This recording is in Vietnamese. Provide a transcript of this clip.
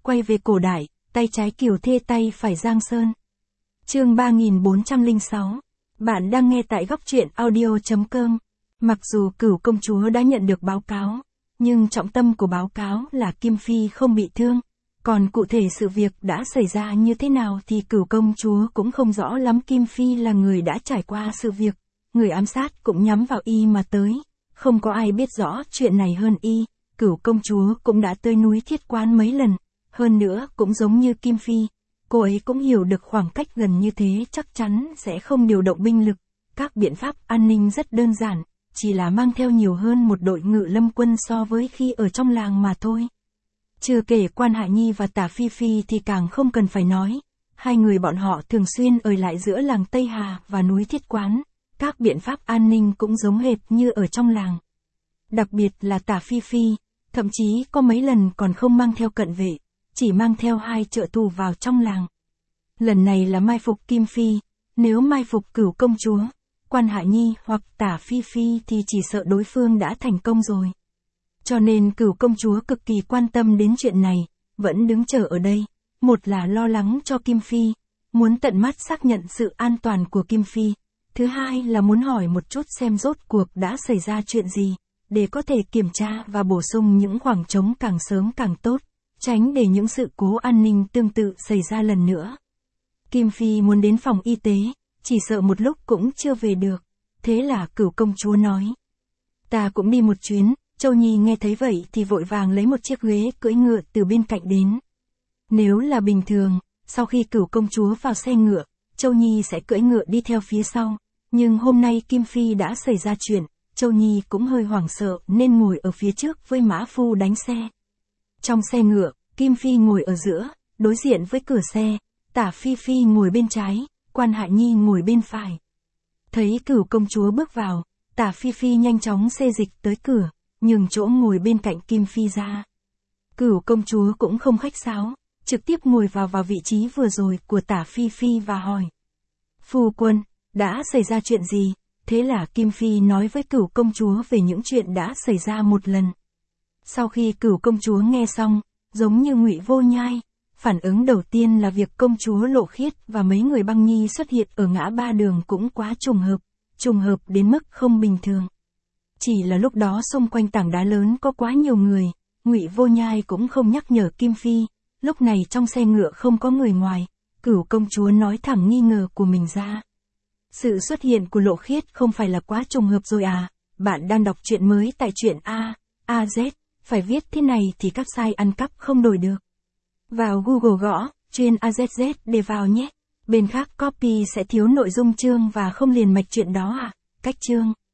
quay về cổ đại, tay trái Kiều Thê tay phải Giang Sơn. Chương 3406. Bạn đang nghe tại góc truyện audio.com. Mặc dù Cửu công chúa đã nhận được báo cáo, nhưng trọng tâm của báo cáo là Kim Phi không bị thương. Còn cụ thể sự việc đã xảy ra như thế nào thì Cửu công chúa cũng không rõ lắm. Kim Phi là người đã trải qua sự việc, người ám sát cũng nhắm vào y mà tới. Không có ai biết rõ chuyện này hơn y. Cửu công chúa cũng đã tới núi Thiết Quan mấy lần. Hơn nữa cũng giống như Kim Phi, cô ấy cũng hiểu được khoảng cách gần như thế chắc chắn sẽ không điều động binh lực. Các biện pháp an ninh rất đơn giản, chỉ là mang theo nhiều hơn một đội ngự lâm quân so với khi ở trong làng mà thôi. Chưa kể Quan Hạ Nhi và Tả Phi Phi thì càng không cần phải nói. Hai người bọn họ thường xuyên ở lại giữa làng Tây Hà và núi Thiết Quán. Các biện pháp an ninh cũng giống hệt như ở trong làng. Đặc biệt là Tả Phi Phi, thậm chí có mấy lần còn không mang theo cận vệ, chỉ mang theo 2 trợ tù vào trong làng. Lần này là mai phục Kim Phi, nếu mai phục Cửu công chúa, Quan Hạ Nhi hoặc Tả Phi Phi thì chỉ sợ đối phương đã thành công rồi. Cho nên Cửu công chúa cực kỳ quan tâm đến chuyện này, vẫn đứng chờ ở đây. Một là lo lắng cho Kim Phi, muốn tận mắt xác nhận sự an toàn của Kim Phi. Thứ hai là muốn hỏi một chút xem rốt cuộc đã xảy ra chuyện gì, để có thể kiểm tra và bổ sung những khoảng trống càng sớm càng tốt, tránh để những sự cố an ninh tương tự xảy ra lần nữa. Kim Phi muốn đến phòng y tế, chỉ sợ một lúc cũng chưa về được. Thế là Cửu công chúa nói: "Ta cũng đi một chuyến." Châu Nhi nghe thấy vậy thì vội vàng lấy một chiếc ghế cưỡi ngựa từ bên cạnh đến. Nếu là bình thường, sau khi Cửu công chúa vào xe ngựa, Châu Nhi sẽ cưỡi ngựa đi theo phía sau. Nhưng hôm nay Kim Phi đã xảy ra chuyện, Châu Nhi cũng hơi hoảng sợ nên ngồi ở phía trước với mã phu đánh xe. Trong xe ngựa, Kim Phi ngồi ở giữa, đối diện với cửa xe, Tả Phi Phi ngồi bên trái, Quan Hạ Nhi ngồi bên phải. Thấy Cửu công chúa bước vào, Tả Phi Phi nhanh chóng xê dịch tới cửa, nhường chỗ ngồi bên cạnh Kim Phi ra. Cửu công chúa cũng không khách sáo, trực tiếp ngồi vào vị trí vừa rồi của Tả Phi Phi và hỏi: "Phu quân, đã xảy ra chuyện gì?" Thế là Kim Phi nói với Cửu công chúa về những chuyện đã xảy ra một lần. Sau khi Cửu công chúa nghe xong, giống như Ngụy Vô Nhai, phản ứng đầu tiên là việc công chúa Lộ Khiết và mấy người băng nhi xuất hiện ở ngã ba đường cũng quá trùng hợp đến mức không bình thường. Chỉ là lúc đó xung quanh tảng đá lớn có quá nhiều người, Ngụy Vô Nhai cũng không nhắc nhở Kim Phi. Lúc này trong xe ngựa không có người ngoài, Cửu công chúa nói thẳng nghi ngờ của mình ra. "Sự xuất hiện của Lộ Khiết không phải là quá trùng hợp rồi à? Bạn đang đọc truyện mới tại truyện AZ, phải viết thế này thì các site ăn cắp không đổi được. Vào Google gõ truyện AZZ để vào nhé. Bên khác copy sẽ thiếu nội dung chương và không liền mạch chuyện đó à?" Cách chương